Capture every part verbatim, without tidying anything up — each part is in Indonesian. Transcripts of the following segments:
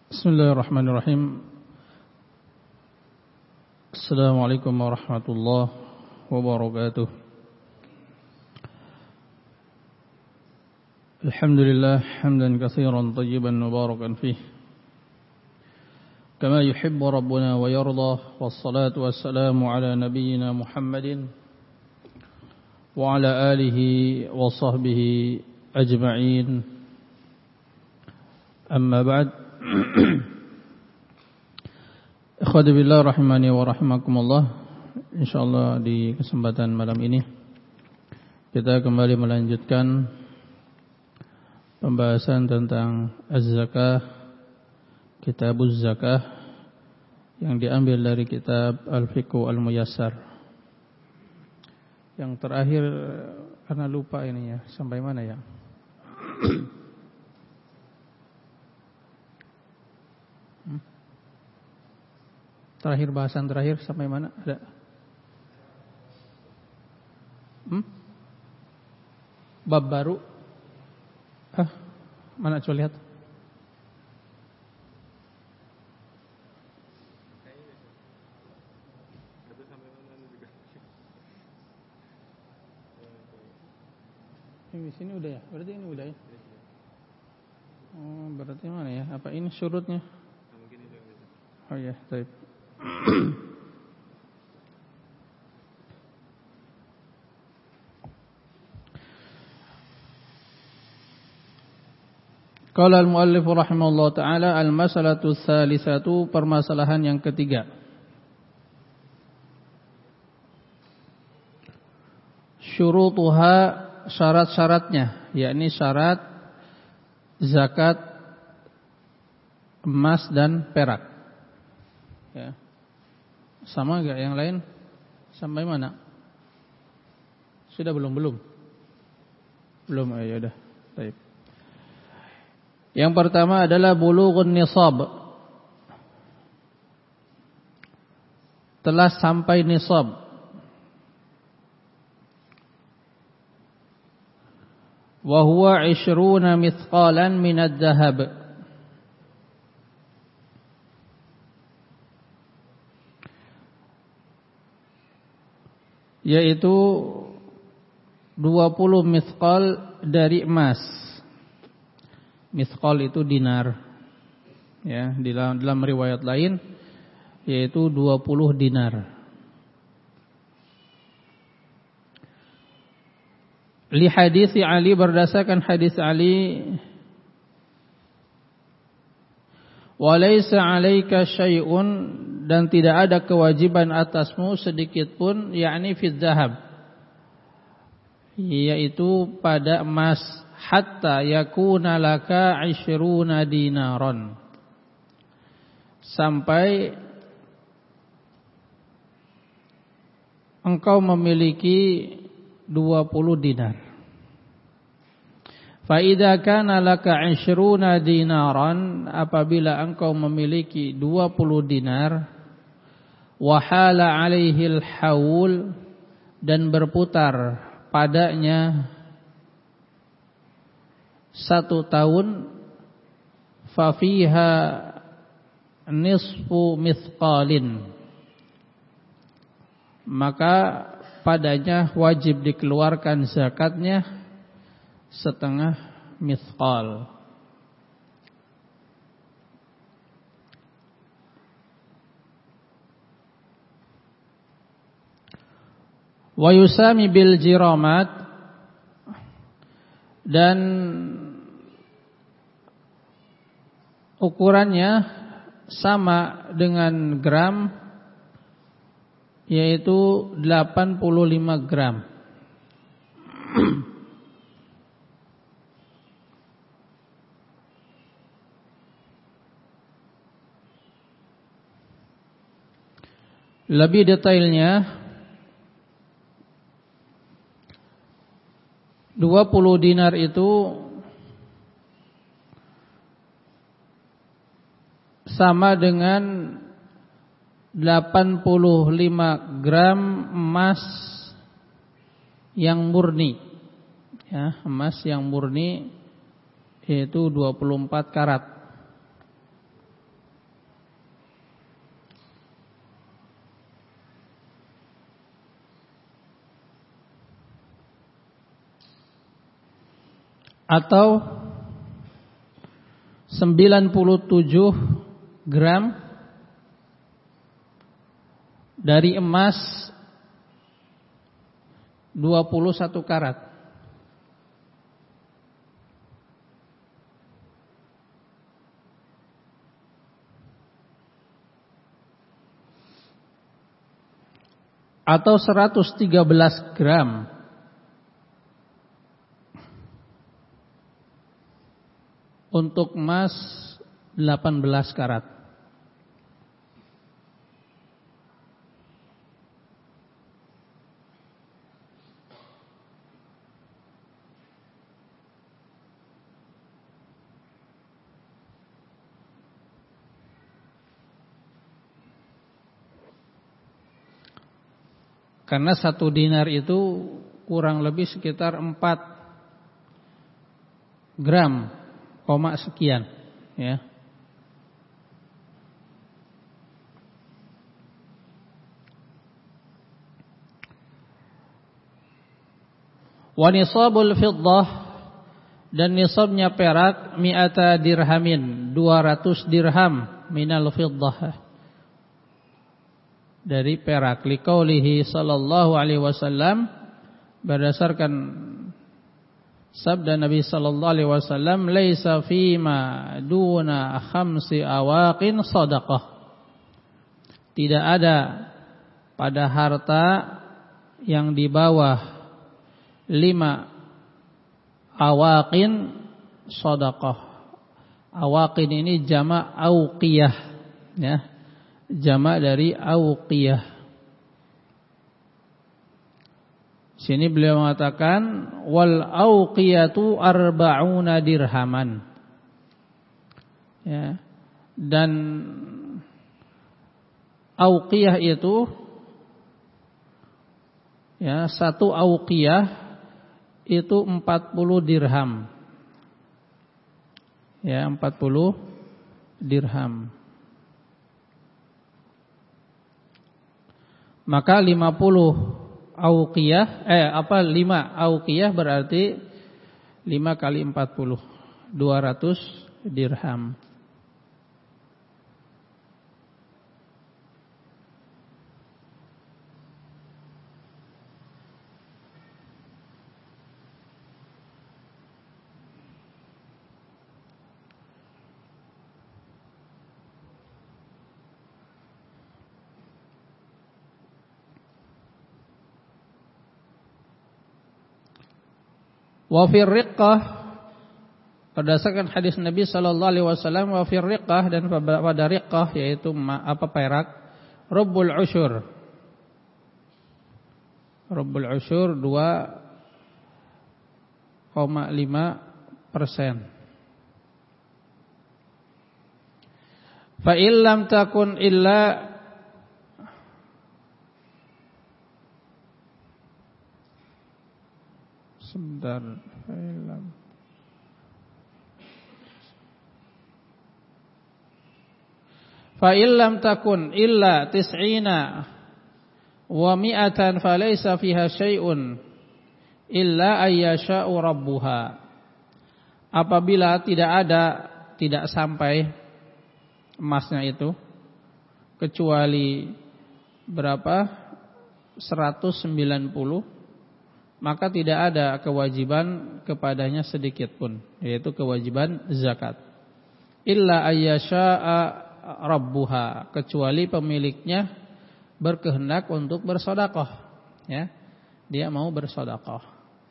Bismillahirrahmanirrahim. Assalamualaikum warahmatullahi wabarakatuh. Alhamdulillah hamdan katsiran tayyiban mubarakan fih. Kama yuhibbu rabbuna wa yarda. Wassalatu wassalamu ala nabiyyina Muhammadin wa ala alihi wa sahbihi ajma'in. Amma ba'd. Ikhwati billah rahimani wa rahimakumullah. Insyaallah di kesempatan malam ini kita kembali melanjutkan pembahasan tentang az-zakah, kitabuz zakah yang diambil dari kitab Al-Fiqh Al-Muyassar. Yang terakhir karena lupa ini ya, sampai mana ya? Terakhir bahasan terakhir sampai mana? Ada? Hmm? Bab baru? Ah, mana coba lihat? Ini sini udah ya? Berarti ini udah ya? Oh, berarti mana ya? Apa ini surutnya? Oh ya, baik. Qala al-muallif rahimahullah ta'ala al-masalatu tsalisatu, permasalahan yang ketiga. Syurutuha, syarat-syaratnya, yakni syarat zakat emas dan perak. Ya. Sama enggak yang lain? Sampai mana? Sudah belum? Belum. Belum, ya udah. Baik. Yang pertama adalah bulughun nisab. Telah sampai nisab. Wa huwa ishruna mithqalan min ad-dhahab. Yaitu dua puluh mithqal dari emas. Mithqal itu dinar. Ya, di dalam, dalam riwayat lain yaitu dua puluh dinar. Li hadis Ali, berdasarkan hadis Ali, wa laysa 'alaika syai'un, dan tidak ada kewajiban atasmu sedikit pun, yakni fi dzahab, yaitu pada emas, hatta yakuna laka ishruna dinaron, sampai engkau memiliki dua puluh dinar. Fa idza kana laka ishruna dinaran, apabila engkau memiliki dua puluh dinar, wa hala 'alaihil haul, dan berputar padanya satu tahun, fa fiha nisfu mithqalin, maka padanya wajib dikeluarkan zakatnya setengah mithqal. Wa yusami bil jiramat, dan ukurannya sama dengan gram, yaitu delapan puluh lima gram. Lebih detailnya, dua puluh dinar itu sama dengan delapan puluh lima gram emas yang murni. Ya, emas yang murni yaitu dua puluh empat karat. atau sembilan puluh tujuh gram dari emas dua puluh satu karat. Atau seratus tiga belas gram untuk emas delapan belas karat. Karena satu dinar itu kurang lebih sekitar empat gram, koma sekian, ya. Wa nisabul fiddah, dan nisabnya perak mi'ata dirhamin, dua ratus dirham minal fiddah, dari perak. Liqaulihi sallallahu alaihi wasallam, berdasarkan sabda Nabi sallallahu alaihi wasallam, laisa fima duna khamsi awaqin shadaqah. Tidak ada pada harta yang di bawah lima awaqin shadaqah. Awaqin ini jamak auqiyah, ya. Jamak dari auqiyah. Sini beliau mengatakan wal auqiyatu arba'una dirhaman. Ya. Dan auqiyah itu, ya, satu auqiyah itu empat puluh dirham. Ya, empat puluh dirham. Maka lima puluh auqiyah, eh apa lima auqiyah berarti lima kali empat puluh, dua ratus dirham. Wa fir riqqah, berdasarkan hadis Nabi sallallahu alaihi wasallam, wa fir riqqah, dan pada riqqah yaitu apa perak, rubbul usyur. Rubbul usyur dua koma lima persen. Fa illam takun illa Sebentar, film. Fa illam takun illa tis'ina wa mi'atan falaysa fiha syai'un illa ayyasha'u rabbuha. Apabila tidak ada, tidak sampai emasnya itu kecuali berapa? seratus sembilan puluh, maka tidak ada kewajiban kepadanya sedikit pun, yaitu kewajiban zakat. Illa ayyasha'a rabbuha, kecuali pemiliknya berkehendak untuk bersedekah, ya. Dia mau bersedekah.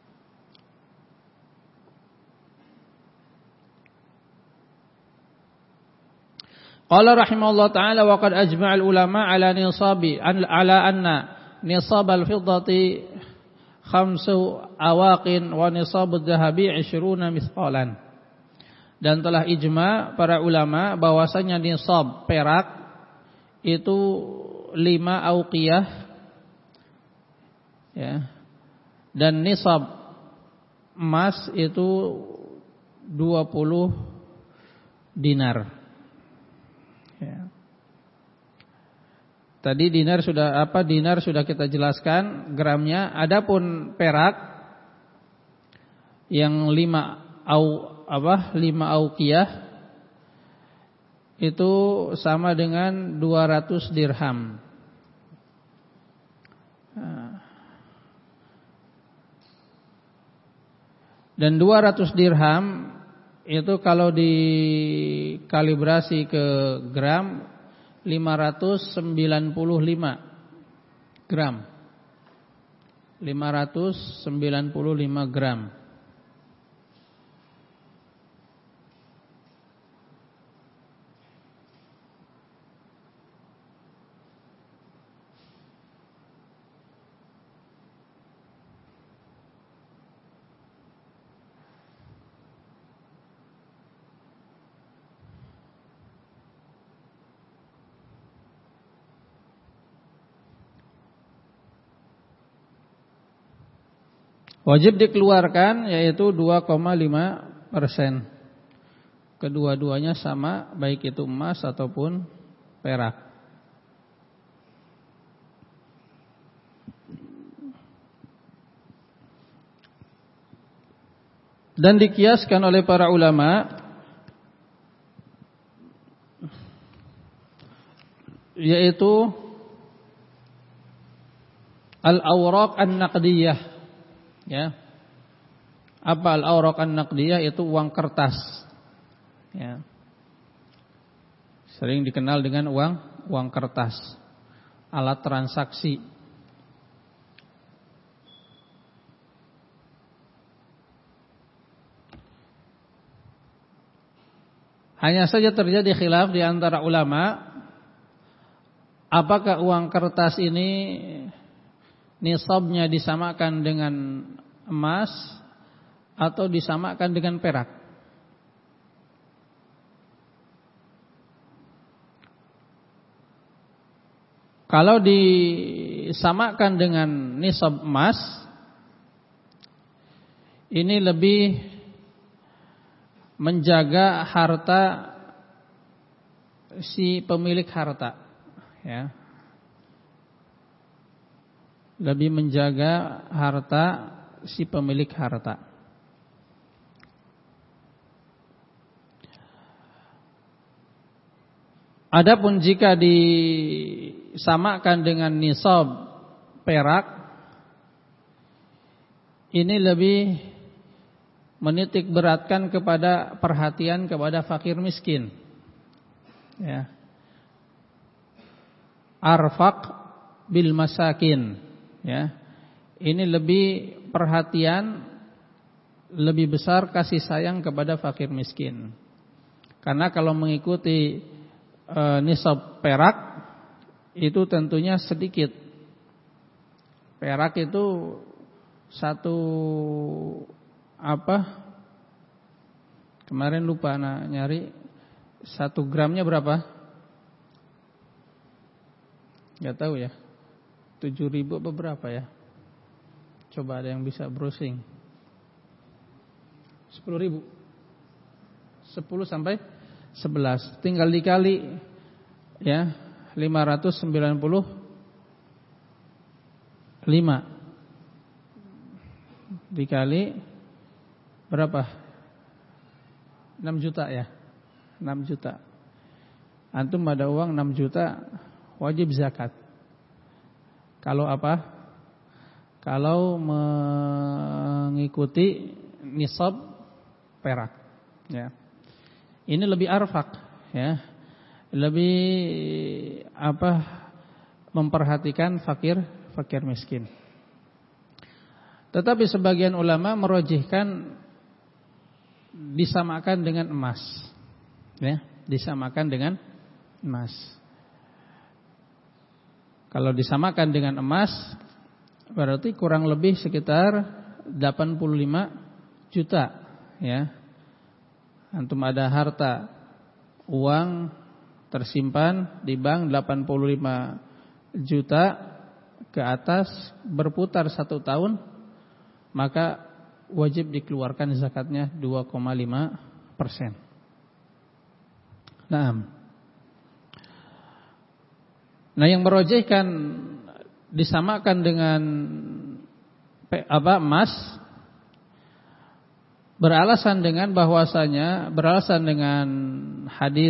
Qala rahimahullah ta'ala wa qad ajma'al ulama ala nisabi ala anna nisab al-fiddati khamsu awaqin wa nisabud dhahabi ishruna mithqalan. Dan telah ijma para ulama bahwasanya nisab perak itu lima auqiyah, ya. Dan nisab emas itu dua puluh dinar. Ya. Tadi dinar sudah apa dinar sudah kita jelaskan gramnya. Adapun perak yang lima au apa lima auqiyah itu sama dengan dua ratus dirham. Dan dua ratus dirham itu kalau dikalibrasi ke gram lima ratus sembilan puluh lima gram. lima ratus sembilan puluh lima gram. Wajib dikeluarkan yaitu dua koma lima persen. Kedua-duanya sama, baik itu emas ataupun perak. Dan dikiaskan oleh para ulama yaitu al-awraq an-naqdiyah. Ya. Apa al-awraq an-naqdiyah? Itu uang kertas. Ya. Sering dikenal dengan uang uang kertas. Alat transaksi. Hanya saja terjadi khilaf di antara ulama, apakah uang kertas ini nisabnya disamakan dengan emas atau disamakan dengan perak. Kalau disamakan dengan nisab emas, ini lebih menjaga harta si pemilik harta, ya. Lebih menjaga harta si pemilik harta. Adapun jika disamakan dengan nisab perak, ini lebih menitik beratkan kepada perhatian kepada fakir miskin. Ya. Arfaq bil masakin. Ya, ini lebih perhatian, lebih besar kasih sayang kepada fakir miskin. Karena kalau mengikuti e, nisab perak itu tentunya sedikit. Perak itu satu apa? Kemarin lupa anak nyari satu gramnya berapa? Gak tahu ya. Tujuh ribu apa berapa ya? Coba ada yang bisa browsing. Sepuluh ribu. Sepuluh sampai sebelas. Tinggal dikali ya, lima ratus sembilan puluh lima dikali berapa? Enam juta ya. Enam juta. Antum ada uang enam juta, wajib zakat. Kalau apa? Kalau mengikuti nisab perak, ya. Ini lebih arfak, ya. Lebih apa? Memperhatikan fakir, fakir miskin. Tetapi sebagian ulama merojihkan disamakan dengan emas, ya, disamakan dengan emas. Kalau disamakan dengan emas, berarti kurang lebih sekitar delapan puluh lima juta, ya. Antum ada harta uang tersimpan di bank delapan puluh lima juta ke atas, berputar satu tahun, maka wajib dikeluarkan zakatnya dua koma lima persen. Nah, Nah yang merojihkan disamakan dengan apa emas, beralasan dengan bahwasanya beralasan dengan hadis,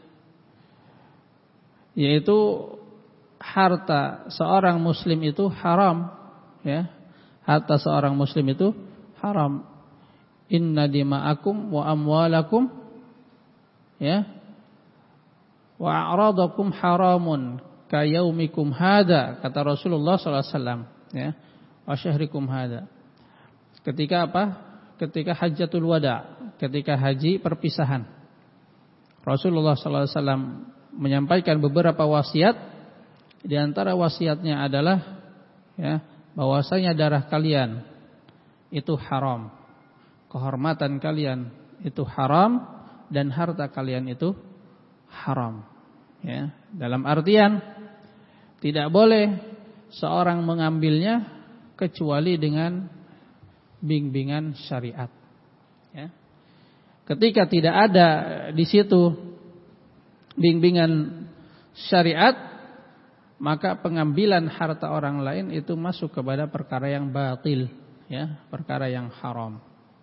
yaitu harta seorang muslim itu haram, ya. Harta seorang muslim itu haram. Inna dima'akum wa amwalakum, ya, wa a'radakum haramun kayaumikum hada, kata Rasulullah sallallahu alaihi wasallam, ya, wa syahrikum hada. Ketika apa? Ketika hajjatul wada, ketika haji perpisahan, Rasulullah sallallahu alaihi wasallam menyampaikan beberapa wasiat. Di antara wasiatnya adalah, ya, bahwasanya darah kalian itu haram, kehormatan kalian itu haram, dan harta kalian itu haram, ya. Dalam artian tidak boleh seorang mengambilnya kecuali dengan bimbingan syariat, ya. Ketika tidak ada di situ bimbingan syariat, maka pengambilan harta orang lain itu masuk kepada perkara yang batil, ya, perkara yang haram.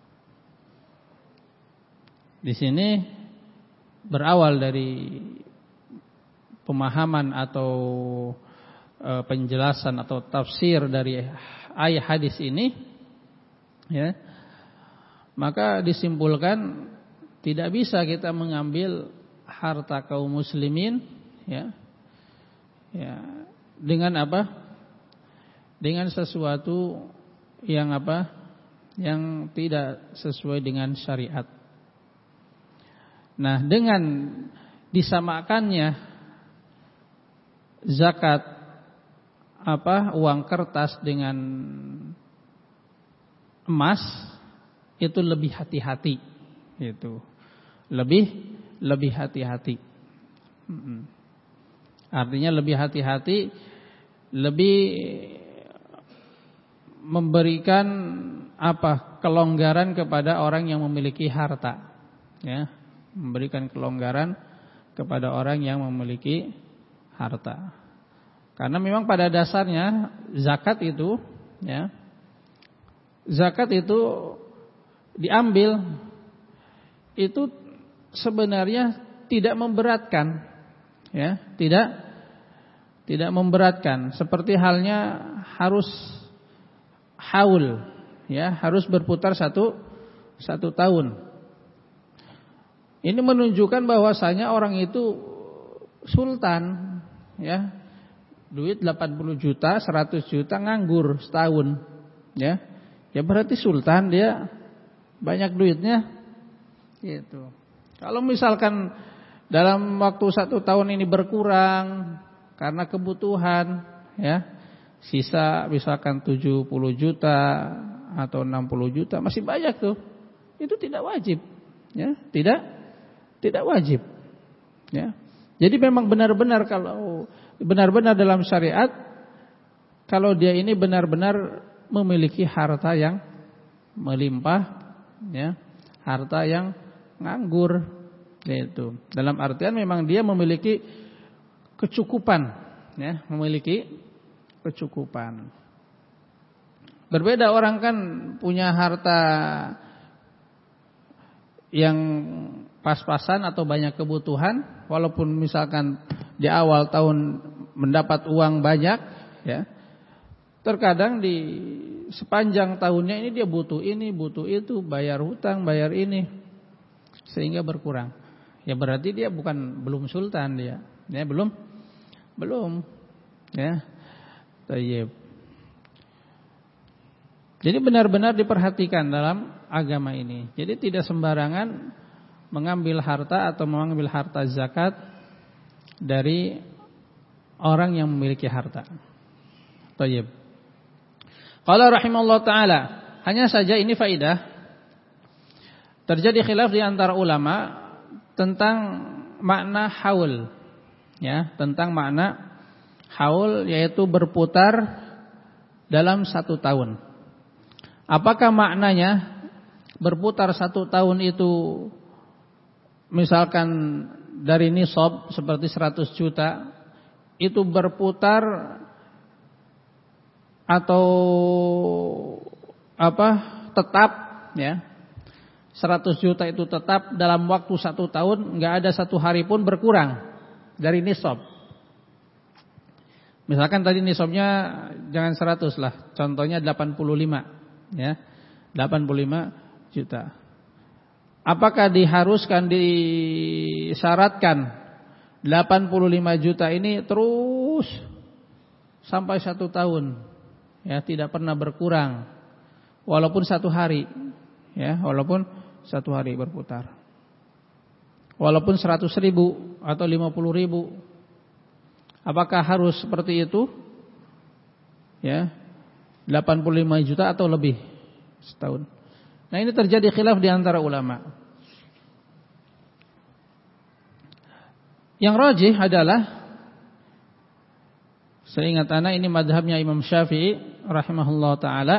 Di sini berawal dari pemahaman atau e, penjelasan atau tafsir dari ayat hadis ini, ya, maka disimpulkan tidak bisa kita mengambil harta kaum muslimin, ya, ya, dengan apa? Dengan sesuatu yang apa? Yang tidak sesuai dengan syariat. Nah, dengan disamakannya zakat apa? Uang kertas dengan emas, itu lebih hati-hati, itu lebih lebih hati-hati. Artinya lebih hati-hati, lebih memberikan apa? Kelonggaran kepada orang yang memiliki harta, ya, memberikan kelonggaran kepada orang yang memiliki harta. Karena memang pada dasarnya zakat itu, ya, zakat itu diambil itu sebenarnya tidak memberatkan, ya, tidak tidak memberatkan. Seperti halnya harus haul, ya, harus berputar satu satu tahun. Ini menunjukkan bahwasanya orang itu sultan, ya, duit delapan puluh juta, seratus juta nganggur setahun, ya, ya berarti sultan, dia banyak duitnya, gitu. Kalau misalkan dalam waktu satu tahun ini berkurang karena kebutuhan, ya, sisa misalkan tujuh puluh juta atau enam puluh juta, masih banyak tuh. Itu tidak wajib, ya, tidak tidak wajib, ya. Jadi memang benar-benar kalau benar-benar dalam syariat, kalau dia ini benar-benar memiliki harta yang melimpah, ya, harta yang nganggur, yaitu dalam artian memang dia memiliki kecukupan, ya, memiliki kecukupan. Berbeda orang kan punya harta yang pas-pasan atau banyak kebutuhan, walaupun misalkan di awal tahun mendapat uang banyak, ya, terkadang di sepanjang tahunnya ini dia butuh ini, butuh itu, bayar hutang, bayar ini, sehingga berkurang. Ya berarti dia bukan belum sultan dia, ya, belum belum, ya. Tayyib. Jadi benar-benar diperhatikan dalam agama ini. Jadi tidak sembarangan mengambil harta atau mengambil harta zakat dari orang yang memiliki harta. Tayyib. Qala rahimallahu taala, hanya saja ini faidah. Terjadi khilaf di antara ulama tentang makna haul, ya, tentang makna haul, yaitu berputar dalam satu tahun. Apakah maknanya berputar satu tahun itu misalkan dari nisab seperti seratus juta itu berputar atau apa tetap, ya, seratus juta itu tetap dalam waktu satu tahun, nggak ada satu hari pun berkurang dari nisab. Misalkan tadi nisabnya jangan seratus lah, contohnya delapan puluh lima, ya, delapan puluh lima juta. Apakah diharuskan, disyaratkan delapan puluh lima juta ini terus sampai satu tahun, ya, tidak pernah berkurang, walaupun satu hari, ya, walaupun satu hari berputar, walaupun seratus ribu atau lima puluh ribu, apakah harus seperti itu, ya, delapan puluh lima juta atau lebih setahun? Nah, ini terjadi khilaf di antara ulama. Yang rajih adalah, seingat ana ini madhabnya Imam Syafi'i rahimahullah ta'ala,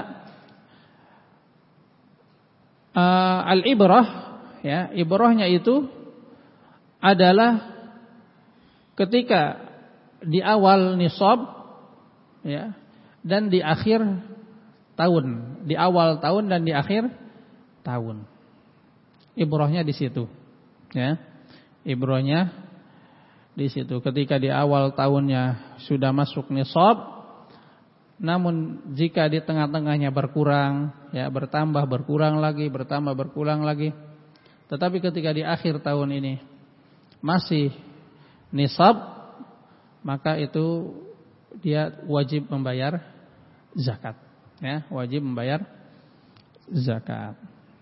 uh, al-ibrah, ya, ibrahnya itu adalah ketika di awal nisab, ya, dan di akhir tahun, di awal tahun dan di akhir tahun. Ibrahnya di situ, ya. Ibrahnya di situ. Ketika di awal tahunnya sudah masuk nisab, namun jika di tengah-tengahnya berkurang, ya, bertambah berkurang lagi, bertambah berkurang lagi. Tetapi ketika di akhir tahun ini masih nisab, maka itu dia wajib membayar zakat, ya, wajib membayar zakat.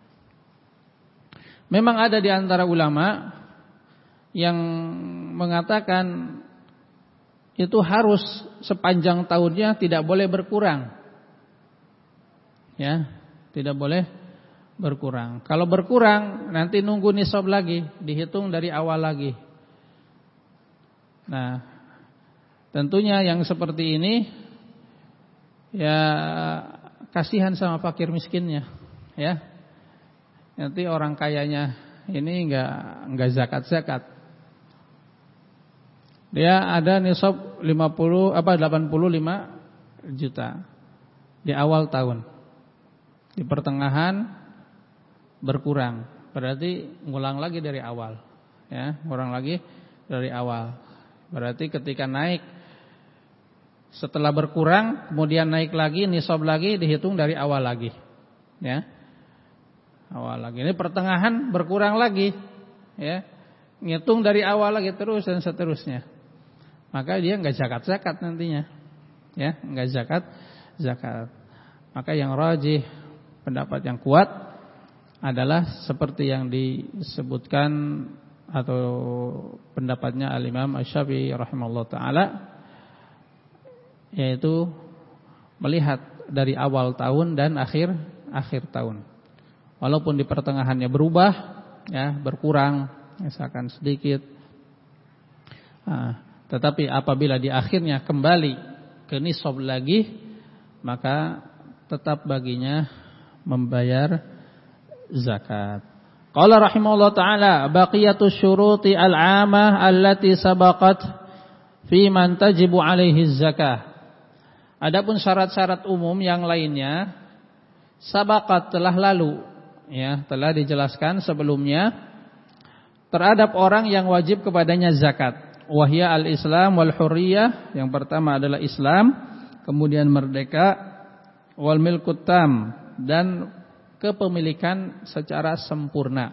Memang ada di antara ulama yang mengatakan itu harus sepanjang tahunnya, tidak boleh berkurang, ya, tidak boleh berkurang. Kalau berkurang nanti nunggu nisab lagi, dihitung dari awal lagi. Nah, tentunya yang seperti ini, ya, kasihan sama fakir miskinnya, ya. Nanti orang kayanya ini enggak enggak zakat-zakat. Dia ada nisab lima puluh apa delapan puluh lima juta di awal tahun. Di pertengahan berkurang. Berarti ngulang lagi dari awal, ya, ngulang lagi dari awal. Berarti ketika naik, setelah berkurang kemudian naik lagi, nisab lagi, dihitung dari awal lagi, ya. Awal lagi. Ini pertengahan berkurang lagi, ya. Ngitung dari awal lagi terus dan seterusnya. Maka dia enggak zakat-zakat nantinya, ya, enggak zakat zakat. Maka yang rajih, pendapat yang kuat adalah seperti yang disebutkan atau pendapatnya Al-Imam Asy-Syafi'i rahimahullah taala, yaitu melihat dari awal tahun dan akhir akhir tahun. Walaupun di pertengahannya berubah, ya, berkurang, misalkan sedikit, nah, tetapi apabila di akhirnya kembali ke nisab lagi, maka tetap baginya membayar zakat. Qala rahimahullah ta'ala, baqiyatus syuruti al-'amah allati sabaqat fi man tajibu alaihi zakah. Adapun syarat-syarat umum yang lainnya sabaqat telah lalu, ya, telah dijelaskan sebelumnya terhadap orang yang wajib kepadanya zakat. Wahya al-Islam wal hurriyah, yang pertama adalah Islam, kemudian merdeka, wal milkut tam, dan kepemilikan secara sempurna.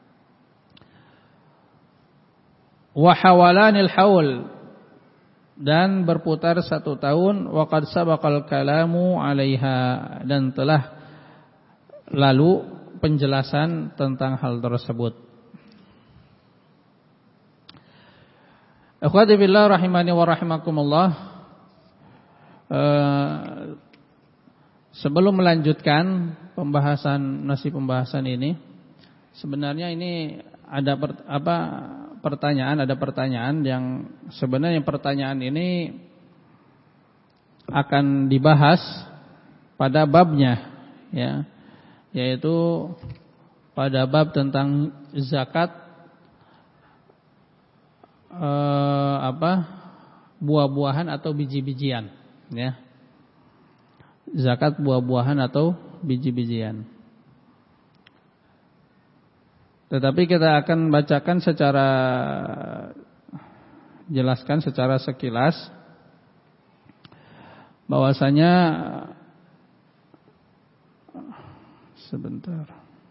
Wa hawalanil haul, dan berputar satu tahun. Wa qad sabaqal kalamu 'alaiha, dan telah lalu penjelasan tentang hal tersebut. Akhwati billah rahimani wa rahimakumullah. Uh, sebelum melanjutkan pembahasan nasi pembahasan ini, sebenarnya ini ada per, apa pertanyaan, ada pertanyaan yang sebenarnya pertanyaan ini akan dibahas pada babnya, ya, yaitu pada bab tentang zakat eh, apa buah-buahan atau biji-bijian, ya. Zakat buah-buahan atau biji-bijian. Tetapi kita akan bacakan secara, jelaskan secara sekilas bahwasanya, sebentar.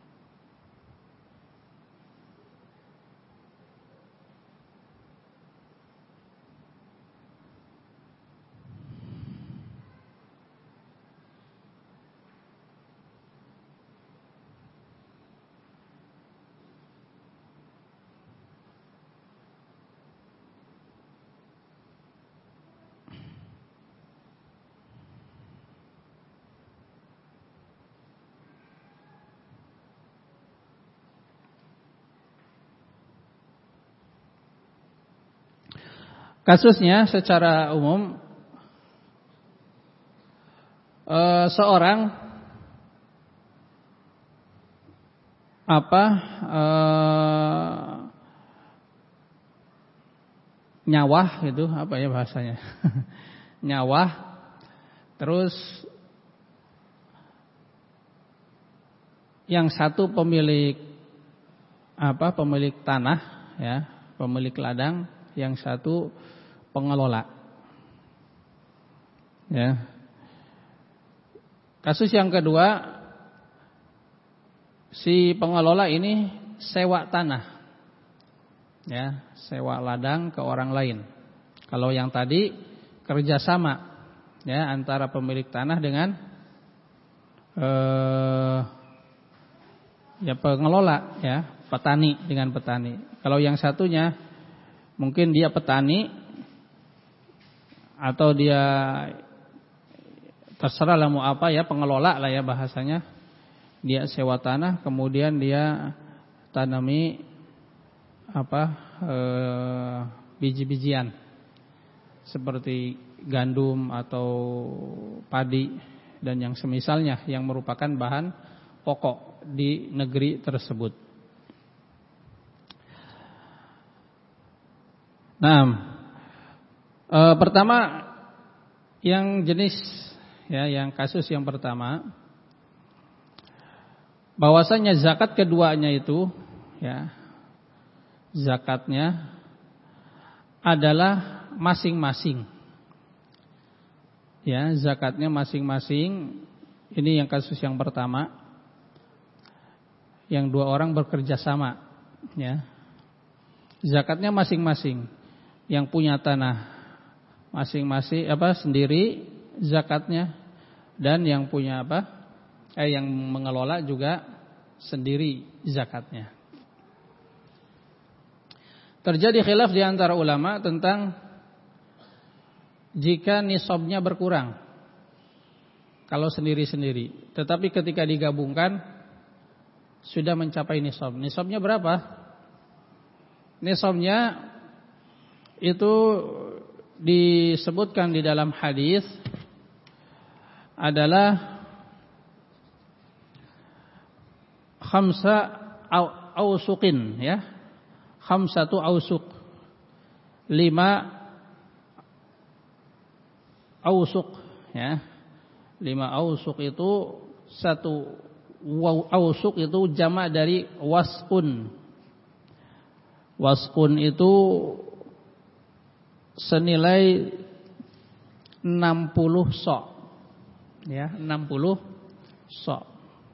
Kasusnya secara umum, e, seorang apa e, nyawah itu apa ya bahasanya nyawah, terus yang satu pemilik apa pemilik tanah ya, pemilik ladang, yang satu pengelola. Ya. Kasus yang kedua, si pengelola ini sewa tanah. Ya, sewa ladang ke orang lain. Kalau yang tadi kerjasama ya antara pemilik tanah dengan eh, ya pengelola ya, petani dengan petani. Kalau yang satunya mungkin dia petani atau dia terserah lah mau apa ya, pengelola lah ya bahasanya. Dia sewa tanah, kemudian dia tanami apa eh, biji-bijian seperti gandum atau padi dan yang semisalnya yang merupakan bahan pokok di negeri tersebut. Nah, e, pertama yang jenis ya, yang kasus yang pertama, bahwasanya zakat keduanya itu ya, zakatnya adalah masing-masing. Ya, zakatnya masing-masing. Ini yang kasus yang pertama, yang dua orang bekerja sama ya. Zakatnya masing-masing. Yang punya tanah masing-masing apa sendiri zakatnya, dan yang punya apa eh yang mengelola juga sendiri zakatnya. Terjadi khilaf di antara ulama tentang jika nisabnya berkurang kalau sendiri-sendiri, tetapi ketika digabungkan sudah mencapai nisab. Nisabnya berapa? Nisabnya itu disebutkan di dalam hadis adalah khamsa ausuqin ya, khamsatu ausuq, lima ausuq ya, lima ausuq itu satu ausuq itu jamak dari wasqun. Wasqun itu senilai enam puluh sok ya, enam puluh sok.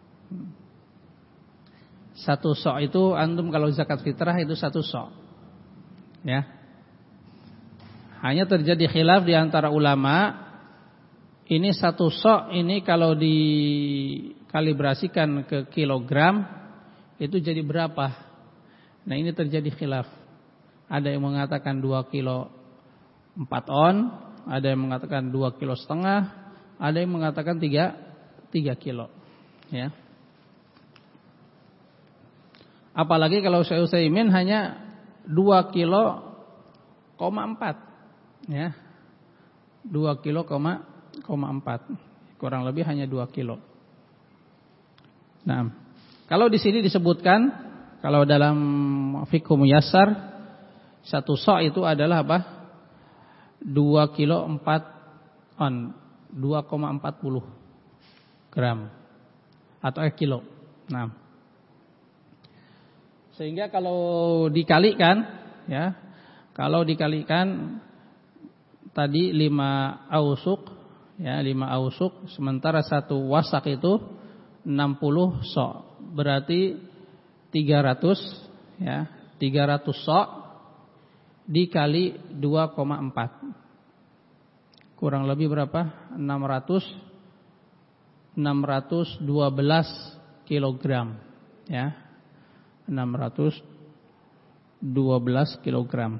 Satu sok itu antum kalau zakat fitrah itu satu sok ya. Hanya terjadi khilaf di antara ulama, ini satu sok ini kalau dikalibrasikan ke kilogram itu jadi berapa? Nah, ini terjadi khilaf. Ada yang mengatakan dua kilo empat on, ada yang mengatakan dua kilo setengah, ada yang mengatakan tiga kilo ya. Apalagi kalau Syekh Utsaimin hanya dua kilo koma empat ya, dua kilo koma empat, kurang lebih hanya dua kilo. Nah, kalau di sini disebutkan, kalau dalam Fiqh Muyassar, satu sok itu adalah apa? dua kilo empat on, dua koma empat puluh gram atau eh, kilo. Nah, Sehingga kalau dikalikan, ya, kalau dikalikan tadi lima ausuk, ya, lima ausuk, sementara satu wasak itu enam puluh sok, berarti tiga ratus, ya, tiga ratus sok dikali dua koma empat. Kurang lebih berapa? enam ratus enam ratus dua belas kilogram, ya. enam ratus dua belas kilogram.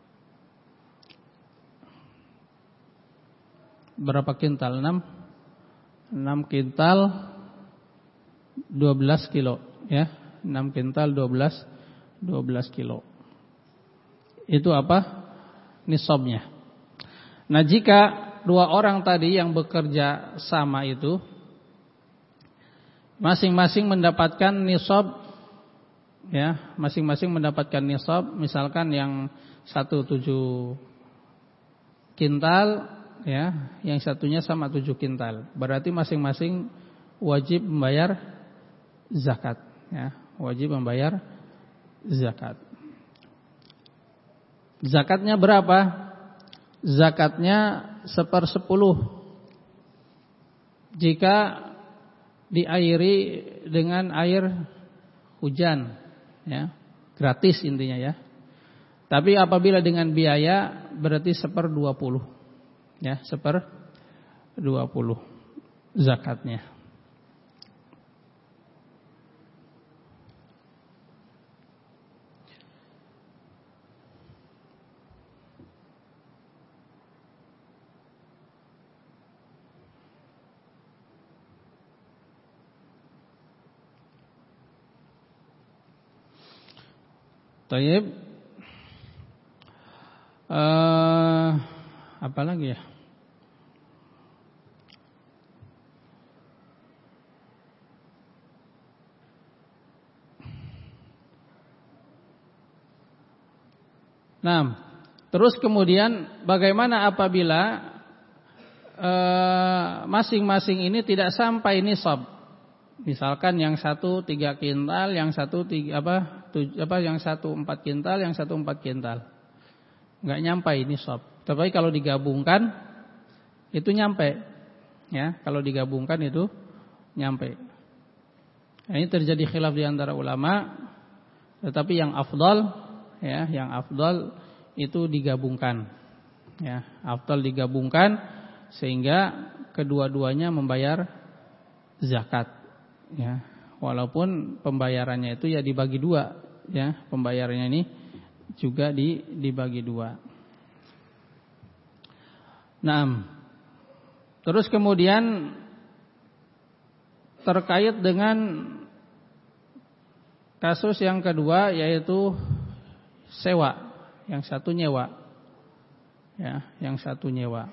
Berapa kintal? enam enam kintal dua belas kilo, ya. enam kintal dua belas dua belas kilo. Itu apa? Nisabnya. Nah, jika dua orang tadi yang bekerja sama itu masing-masing mendapatkan nisab, ya, masing-masing mendapatkan nisab, misalkan yang satu tujuh kintal, ya, yang satunya sama tujuh kintal, berarti masing-masing wajib membayar zakat, ya, wajib membayar zakat. Zakatnya berapa? Zakatnya sepersepuluh jika diairi dengan air hujan, ya, gratis intinya, ya. Tapi apabila dengan biaya berarti seper dua puluh, ya, seper dua puluh zakatnya. Tayyib. Uh, apa lagi ya? Nah, terus kemudian bagaimana apabila uh, masing-masing ini tidak sampai nisab? Misalkan yang satu tiga kintal, yang satu tiga apa, tuj, apa, yang satu empat kintal, yang satu empat kintal, nggak nyampe nisab. Tapi kalau digabungkan itu nyampe, ya. Kalau digabungkan itu nyampe. Nah, ini terjadi khilaf di antara ulama, tetapi yang afdal, ya, yang afdal itu digabungkan, ya. Afdal digabungkan sehingga kedua-duanya membayar zakat. Ya, walaupun pembayarannya itu ya dibagi dua, ya, pembayarannya ini juga di, dibagi dua. Nah, terus kemudian terkait dengan kasus yang kedua yaitu sewa, yang satu nyewa, ya, yang satu nyewa.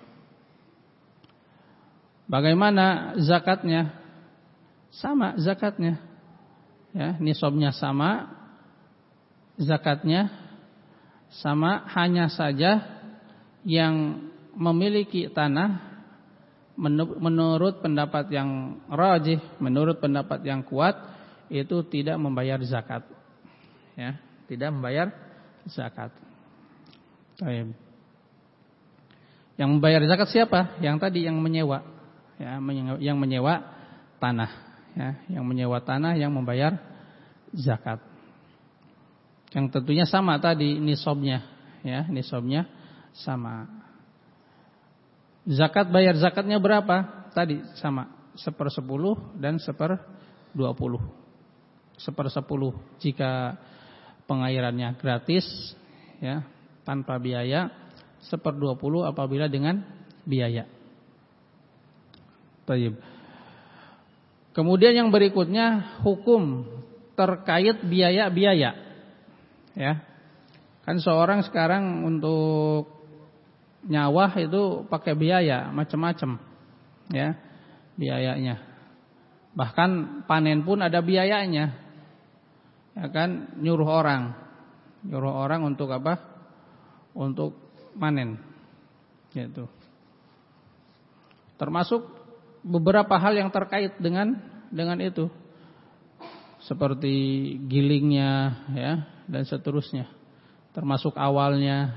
Bagaimana zakatnya? Sama zakatnya, ya, nisabnya sama, zakatnya sama, hanya saja yang memiliki tanah menurut pendapat yang rajih, menurut pendapat yang kuat itu tidak membayar zakat, ya, tidak membayar zakat. Baik. Yang membayar zakat siapa? Yang tadi yang menyewa, ya, yang menyewa tanah. Ya, yang menyewa tanah yang membayar zakat. Yang tentunya sama tadi nisabnya, ya, nisabnya sama. Zakat, bayar zakatnya berapa? Tadi sama, seper sepuluh dan seper dua puluh. Seper sepuluh jika pengairannya gratis, ya, tanpa biaya. Seper dua puluh apabila dengan biaya. Baik. Kemudian yang berikutnya hukum terkait biaya-biaya, ya. Kan seorang sekarang untuk nyawah itu pakai biaya macam-macam, ya, biayanya. Bahkan panen pun ada biayanya, ya kan, nyuruh orang, nyuruh orang untuk apa? Untuk panen, gitu. Termasuk beberapa hal yang terkait dengan dengan itu. seperti gilingnya ya dan seterusnya, termasuk awalnya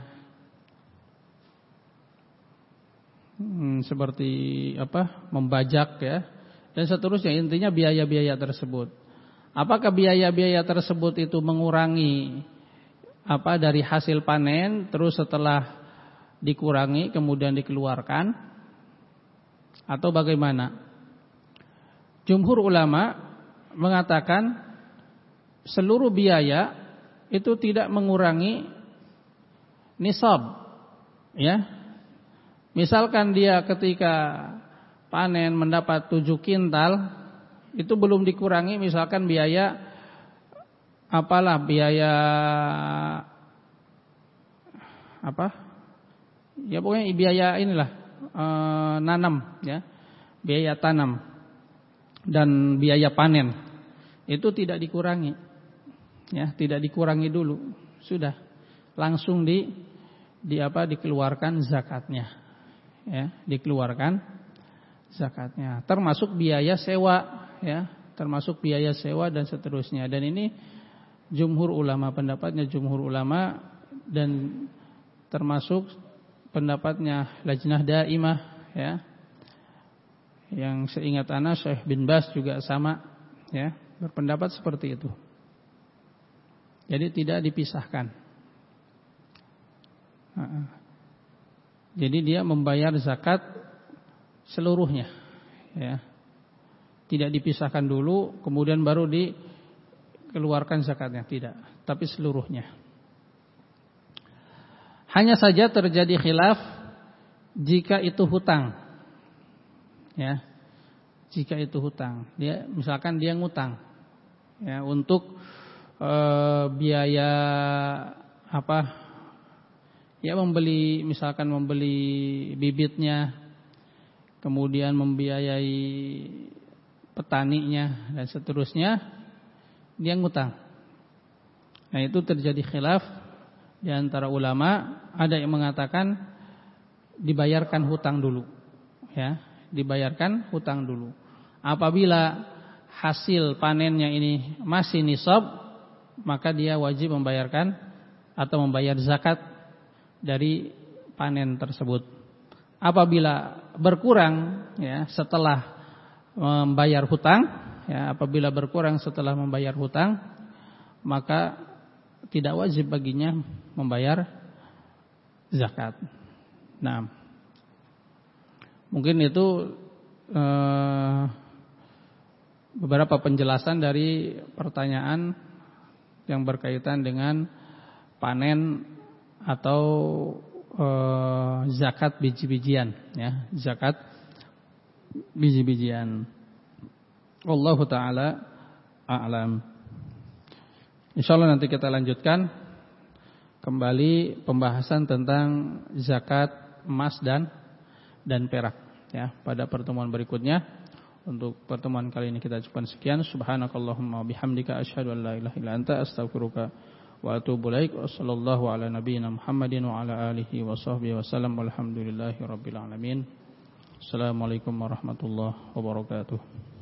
hmm, seperti apa membajak ya dan seterusnya, intinya biaya-biaya tersebut. Apakah biaya-biaya tersebut itu mengurangi apa dari hasil panen, terus setelah dikurangi kemudian dikeluarkan, atau bagaimana? Jumhur ulama mengatakan seluruh biaya itu tidak mengurangi nisab. Ya. Misalkan dia ketika panen mendapat tujuh kintal, itu belum dikurangi misalkan biaya apalah biaya apa? Ya pokoknya biaya inilah e, nanam ya. Biaya tanam dan biaya panen itu tidak dikurangi, ya tidak dikurangi dulu, sudah langsung di di apa dikeluarkan zakatnya, ya dikeluarkan zakatnya, termasuk biaya sewa, ya termasuk biaya sewa dan seterusnya. Dan ini jumhur ulama, pendapatnya jumhur ulama dan termasuk pendapatnya Lajnah Daimah, ya. Yang seingat ana Syekh bin Baz juga sama ya, berpendapat seperti itu. Jadi tidak dipisahkan. Jadi dia membayar zakat seluruhnya ya. Tidak dipisahkan dulu kemudian baru dikeluarkan zakatnya, tidak, tapi seluruhnya. Hanya saja terjadi khilaf jika itu hutang. Ya, jika itu hutang, dia misalkan dia ngutang, ya untuk e, biaya apa, ya membeli misalkan membeli bibitnya, kemudian membiayai petaninya dan seterusnya, dia ngutang. Nah itu terjadi khilaf di antara ulama, ada yang mengatakan dibayarkan hutang dulu, ya. Dibayarkan hutang dulu. Apabila hasil panennya ini masih nisab, maka dia wajib membayarkan atau membayar zakat dari panen tersebut. Apabila berkurang ya setelah membayar hutang, ya apabila berkurang setelah membayar hutang, maka tidak wajib baginya membayar zakat. Nah, mungkin itu eh, beberapa penjelasan dari pertanyaan yang berkaitan dengan panen atau eh, zakat biji-bijian, ya, zakat biji-bijian. Wallahu taala a'lam. Insyaallah nanti kita lanjutkan kembali pembahasan tentang zakat emas dan dan perak. Ya, pada pertemuan berikutnya. Untuk pertemuan kali ini kita cukupkan sekian. Subhanakallahumma bihamdika asyhadu an la ilaha illa anta astaghfiruka wa atubu ilaik. Wassallallahu ala nabiyyina Muhammadin wa ala alihi wa sahbihi wasallam. Walhamdulillahirabbil alamin. Assalamualaikum warahmatullahi wabarakatuh.